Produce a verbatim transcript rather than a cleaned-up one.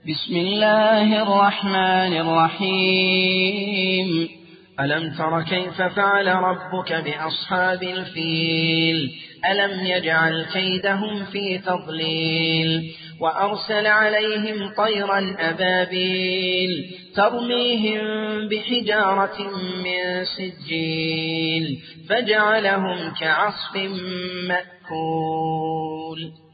بسم الله الرحمن الرحيم ألم تر كيف فعل ربك بأصحاب الفيل ألم يجعل كيدهم في تضليل وأرسل عليهم طيرا أبابيل ترميهم بحجارة من سجيل فجعلهم كعصف مأكول.